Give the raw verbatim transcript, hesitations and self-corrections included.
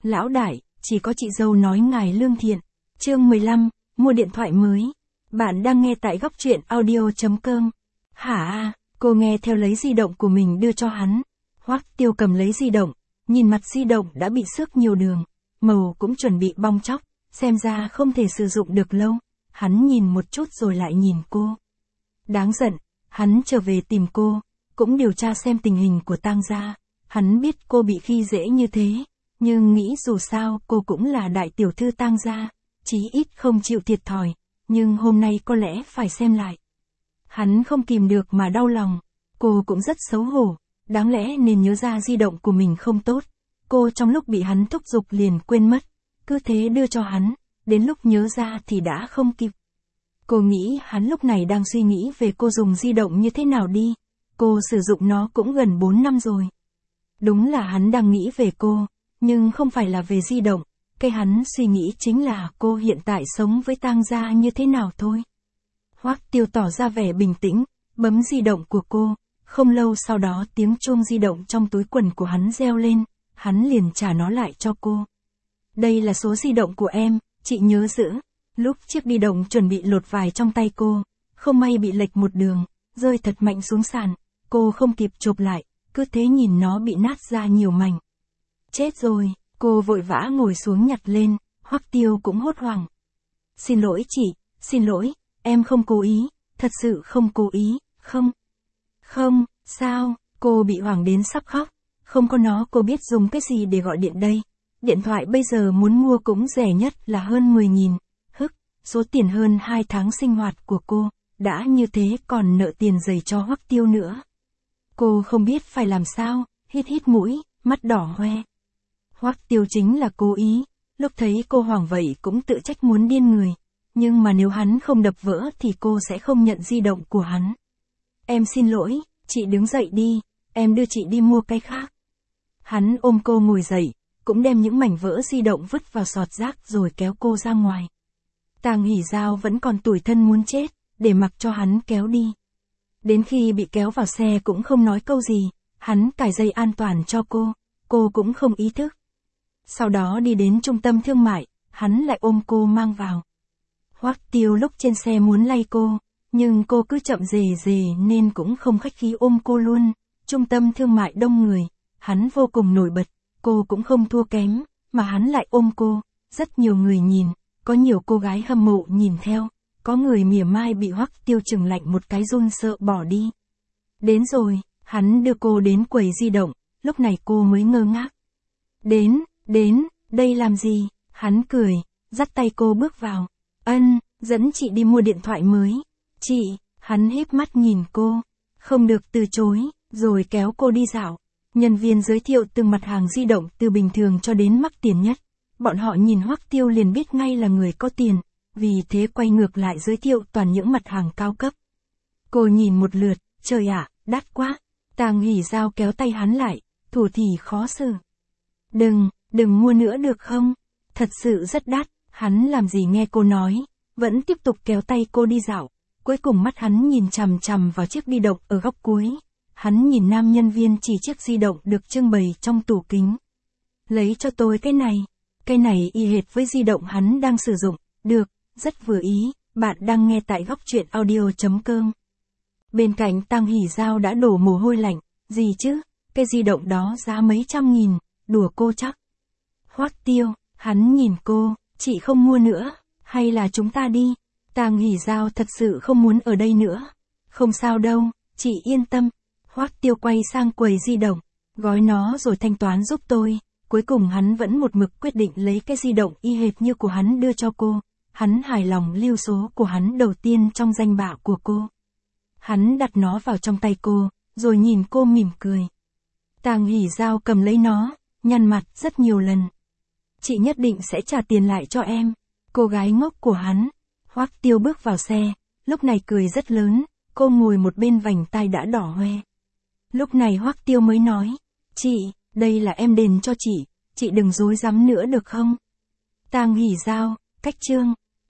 Lão đại, chỉ có chị dâu nói ngài lương thiện. Chương mười lăm, mua điện thoại mới. Bạn đang nghe tại góc truyện audio chấm com. Hả, cô nghe theo lấy di động của mình đưa cho hắn. Hoắc Tiêu cầm lấy di động, nhìn mặt di động đã bị xước nhiều đường, màu cũng chuẩn bị bong tróc, xem ra không thể sử dụng được lâu. Hắn nhìn một chút rồi lại nhìn cô. Đáng giận, hắn trở về tìm cô, cũng điều tra xem tình hình của Tang gia. Hắn biết cô bị khi dễ như thế, nhưng nghĩ dù sao cô cũng là đại tiểu thư Tang gia, chí ít không chịu thiệt thòi, nhưng hôm nay có lẽ phải xem lại. Hắn không kìm được mà đau lòng, cô cũng rất xấu hổ, đáng lẽ nên nhớ ra di động của mình không tốt. Cô trong lúc bị hắn thúc giục liền quên mất, cứ thế đưa cho hắn, đến lúc nhớ ra thì đã không kịp. Cô nghĩ hắn lúc này đang suy nghĩ về cô dùng di động như thế nào đi, cô sử dụng nó cũng gần bốn năm rồi. Đúng là hắn đang nghĩ về cô, nhưng không phải là về di động, cái hắn suy nghĩ chính là cô hiện tại sống với Tang gia như thế nào thôi. Hoắc Tiêu tỏ ra vẻ bình tĩnh, bấm di động của cô, không lâu sau đó tiếng chuông di động trong túi quần của hắn reo lên, hắn liền trả nó lại cho cô. Đây là số di động của em, chị nhớ giữ. Lúc chiếc đi động chuẩn bị lột vải trong tay cô, không may bị lệch một đường, rơi thật mạnh xuống sàn, cô không kịp chộp lại, cứ thế nhìn nó bị nát ra nhiều mảnh. Chết rồi, cô vội vã ngồi xuống nhặt lên, Hoắc Tiêu cũng hốt hoảng. Xin lỗi chị, xin lỗi, em không cố ý, thật sự không cố ý, không. Không, sao, cô bị hoảng đến sắp khóc, không có nó cô biết dùng cái gì để gọi điện đây. Điện thoại bây giờ muốn mua cũng rẻ nhất là hơn mười nghìn, hức, số tiền hơn hai tháng sinh hoạt của cô, đã như thế còn nợ tiền giày cho Hoắc Tiêu nữa. Cô không biết phải làm sao, hít hít mũi, mắt đỏ hoe. Hoắc Tiêu chính là cố ý, lúc thấy cô hoảng vậy cũng tự trách muốn điên người, nhưng mà nếu hắn không đập vỡ thì cô sẽ không nhận di động của hắn. Em xin lỗi, chị đứng dậy đi, em đưa chị đi mua cái khác. Hắn ôm cô ngồi dậy, cũng đem những mảnh vỡ di động vứt vào sọt rác rồi kéo cô ra ngoài. Tang Hỷ Giao vẫn còn tủi thân muốn chết, để mặc cho hắn kéo đi. Đến khi bị kéo vào xe cũng không nói câu gì, hắn cài dây an toàn cho cô, cô cũng không ý thức. Sau đó đi đến trung tâm thương mại, hắn lại ôm cô mang vào. Hoắc Tiêu lúc trên xe muốn lay cô, nhưng cô cứ chậm rề rề nên cũng không khách khí ôm cô luôn. Trung tâm thương mại đông người, hắn vô cùng nổi bật, cô cũng không thua kém, mà hắn lại ôm cô, rất nhiều người nhìn, có nhiều cô gái hâm mộ nhìn theo, có người mỉa mai bị Hoắc Tiêu chừng lạnh một cái run sợ bỏ đi. Đến rồi, hắn đưa cô đến quầy di động, lúc này cô mới ngơ ngác. Đến, đến, đây làm gì? Hắn cười, dắt tay cô bước vào. Ân, dẫn chị đi mua điện thoại mới. Chị, hắn híp mắt nhìn cô, không được từ chối, rồi kéo cô đi dạo. Nhân viên giới thiệu từng mặt hàng di động từ bình thường cho đến mắc tiền nhất. Bọn họ nhìn Hoắc Tiêu liền biết ngay là người có tiền, vì thế quay ngược lại giới thiệu toàn những mặt hàng cao cấp. Cô nhìn một lượt, trời ạ, đắt quá. Tang Hỷ Giao kéo tay hắn lại, thủ thỉ khó xử. Đừng, đừng mua nữa được không? Thật sự rất đắt. Hắn làm gì nghe cô nói, vẫn tiếp tục kéo tay cô đi dạo. Cuối cùng mắt hắn nhìn chằm chằm vào chiếc di động ở góc cuối. Hắn nhìn nam nhân viên chỉ chiếc di động được trưng bày trong tủ kính. Lấy cho tôi cái này. Cái này y hệt với di động hắn đang sử dụng. Được, rất vừa ý. Bạn đang nghe tại góc truyện audio chấm com. Bên cạnh Tang Hỷ Giao đã đổ mồ hôi lạnh. Gì chứ, cái di động đó giá mấy trăm nghìn, đùa cô chắc. Hoắc Tiêu, hắn nhìn cô, chị không mua nữa, hay là chúng ta đi. Tang Hỷ Giao thật sự không muốn ở đây nữa. Không sao đâu, chị yên tâm. Hoắc Tiêu quay sang quầy di động, gói nó rồi thanh toán giúp tôi. Cuối cùng hắn vẫn một mực quyết định lấy cái di động y hệt như của hắn đưa cho cô. Hắn hài lòng lưu số của hắn đầu tiên trong danh bạ của cô. Hắn đặt nó vào trong tay cô, rồi nhìn cô mỉm cười. Tang Hỷ Giao cầm lấy nó, nhăn mặt rất nhiều lần. Chị nhất định sẽ trả tiền lại cho em. Cô gái ngốc của hắn. Hoắc Tiêu bước vào xe, lúc này cười rất lớn, cô ngồi một bên vành tai đã đỏ hoe. Lúc này Hoắc Tiêu mới nói, chị, đây là em đền cho chị, chị đừng dối dám nữa được không? Tang Hỷ Giao, cách chương.